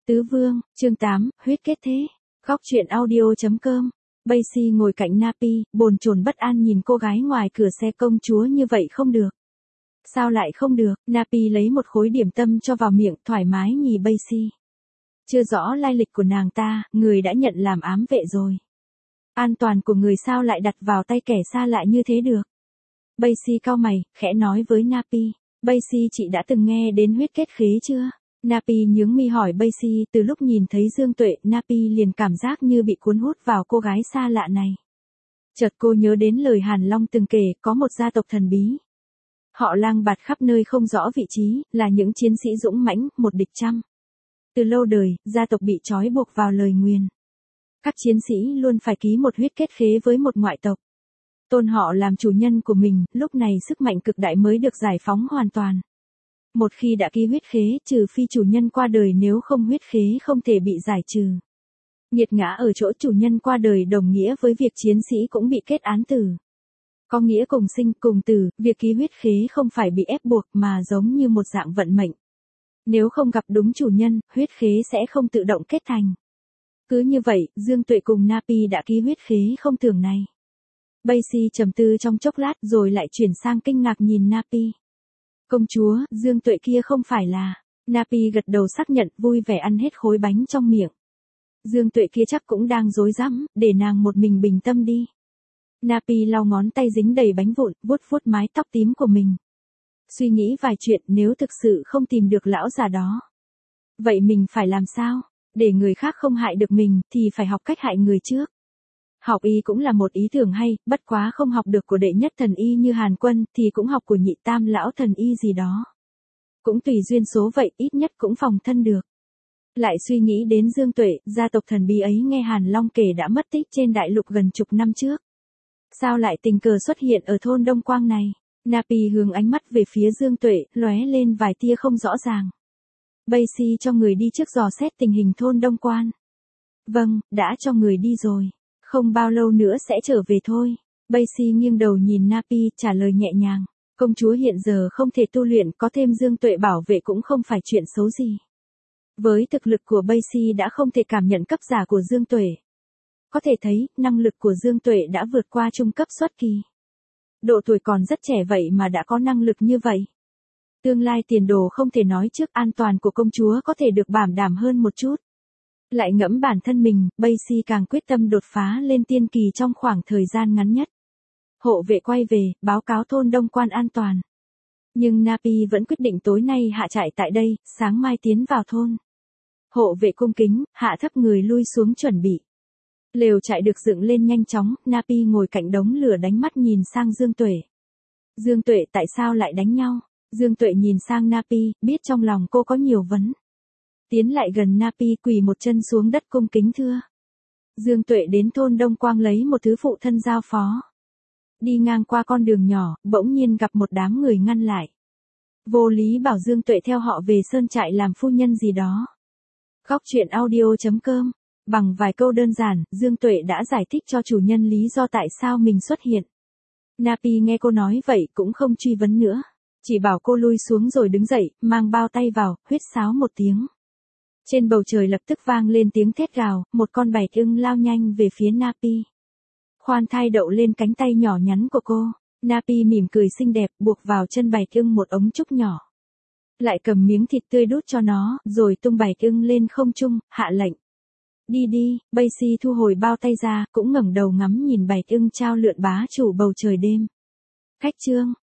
Tứ Vương, chương 8, huyết kết thế. Góc truyện audio.com. Basie ngồi cạnh Napi, bồn chồn bất an nhìn cô gái ngoài cửa xe. Công chúa như vậy không được. Sao lại không được? Napi lấy một khối điểm tâm cho vào miệng, thoải mái nhì Basie. Chưa rõ lai lịch của nàng ta, người đã nhận làm ám vệ rồi. An toàn của người sao lại đặt vào tay kẻ xa lạ như thế được? Basie cau mày, khẽ nói với Napi. Basie, chị đã từng nghe đến huyết kết khế chưa? Napi nhướng mi hỏi Basie. Từ lúc nhìn thấy Dương Tuệ, Napi liền cảm giác như bị cuốn hút vào cô gái xa lạ này. Chợt cô nhớ đến lời Hàn Long từng kể, có một gia tộc thần bí. Họ lang bạt khắp nơi không rõ vị trí, là những chiến sĩ dũng mãnh, một địch trăm. Từ lâu đời, gia tộc bị trói buộc vào lời nguyền. Các chiến sĩ luôn phải ký một huyết kết khế với một ngoại tộc. Tôn họ làm chủ nhân của mình, lúc này sức mạnh cực đại mới được giải phóng hoàn toàn. Một khi đã ký huyết khế, trừ phi chủ nhân qua đời, nếu không huyết khế không thể bị giải trừ. Nghiệt ngã ở chỗ chủ nhân qua đời đồng nghĩa với việc chiến sĩ cũng bị kết án tử. Có nghĩa cùng sinh cùng tử, việc ký huyết khế không phải bị ép buộc mà giống như một dạng vận mệnh. Nếu không gặp đúng chủ nhân, huyết khế sẽ không tự động kết thành. Cứ như vậy, Dương Tuệ cùng Napi đã ký huyết khế không tưởng này. Basie trầm tư trong chốc lát rồi lại chuyển sang kinh ngạc nhìn Napi. Công chúa, Dương Tuệ kia không phải là... Napi gật đầu xác nhận, vui vẻ ăn hết khối bánh trong miệng. Dương Tuệ kia chắc cũng đang rối rắm, để nàng một mình bình tâm đi. Napi lau ngón tay dính đầy bánh vụn, vuốt vuốt mái tóc tím của mình. Suy nghĩ vài chuyện, nếu thực sự không tìm được lão già đó. Vậy mình phải làm sao? Để người khác không hại được mình, thì phải học cách hại người trước. Học y cũng là một ý tưởng hay, bất quá không học được của đệ nhất thần y như Hàn Quân, thì cũng học của nhị tam lão thần y gì đó. Cũng tùy duyên số vậy, ít nhất cũng phòng thân được. Lại suy nghĩ đến Dương Tuệ, gia tộc thần bí ấy nghe Hàn Long kể đã mất tích trên đại lục gần chục năm trước. Sao lại tình cờ xuất hiện ở thôn Đông Quang này? Napi hướng ánh mắt về phía Dương Tuệ, lóe lên vài tia không rõ ràng. Basie cho người đi trước dò xét tình hình thôn Đông Quan. Vâng, đã cho người đi rồi. Không bao lâu nữa sẽ trở về thôi. Basie nghiêng đầu nhìn Napi, trả lời nhẹ nhàng. Công chúa hiện giờ không thể tu luyện, có thêm Dương Tuệ bảo vệ cũng không phải chuyện xấu gì. Với thực lực của Basie đã không thể cảm nhận cấp giả của Dương Tuệ. Có thể thấy, năng lực của Dương Tuệ đã vượt qua trung cấp xuất kỳ. Độ tuổi còn rất trẻ vậy mà đã có năng lực như vậy. Tương lai tiền đồ không thể nói trước, an toàn của công chúa có thể được bảo đảm hơn một chút. Lại ngẫm bản thân mình, Basie càng quyết tâm đột phá lên tiên kỳ trong khoảng thời gian ngắn nhất. Hộ vệ quay về, báo cáo thôn Đông Quan an toàn. Nhưng Napi vẫn quyết định tối nay hạ trại tại đây, sáng mai tiến vào thôn. Hộ vệ cung kính, hạ thấp người lui xuống chuẩn bị. Lều trại được dựng lên nhanh chóng, Napi ngồi cạnh đống lửa đánh mắt nhìn sang Dương Tuệ. Dương Tuệ, tại sao lại đánh nhau? Dương Tuệ nhìn sang Napi, biết trong lòng cô có nhiều vấn. Tiến lại gần Napi, quỳ một chân xuống đất cung kính thưa. Dương Tuệ đến thôn Đông Quang lấy một thứ phụ thân giao phó. Đi ngang qua con đường nhỏ, bỗng nhiên gặp một đám người ngăn lại. Vô lý bảo Dương Tuệ theo họ về sơn trại làm phu nhân gì đó. Góc truyện audio.com. Bằng vài câu đơn giản, Dương Tuệ đã giải thích cho chủ nhân lý do tại sao mình xuất hiện. Napi nghe cô nói vậy cũng không truy vấn nữa. Chỉ bảo cô lui xuống rồi đứng dậy, mang bao tay vào, huýt sáo một tiếng. Trên bầu trời lập tức vang lên tiếng thét gào, một con bạch ưng lao nhanh về phía Napi. Khoan thai đậu lên cánh tay nhỏ nhắn của cô. Napi mỉm cười xinh đẹp, buộc vào chân bạch ưng một ống trúc nhỏ. Lại cầm miếng thịt tươi đút cho nó, rồi tung bạch ưng lên không trung, hạ lệnh. Đi đi. Basie thu hồi bao tay ra, cũng ngẩng đầu ngắm nhìn bạch ưng trao lượn bá chủ bầu trời đêm. Khách chương.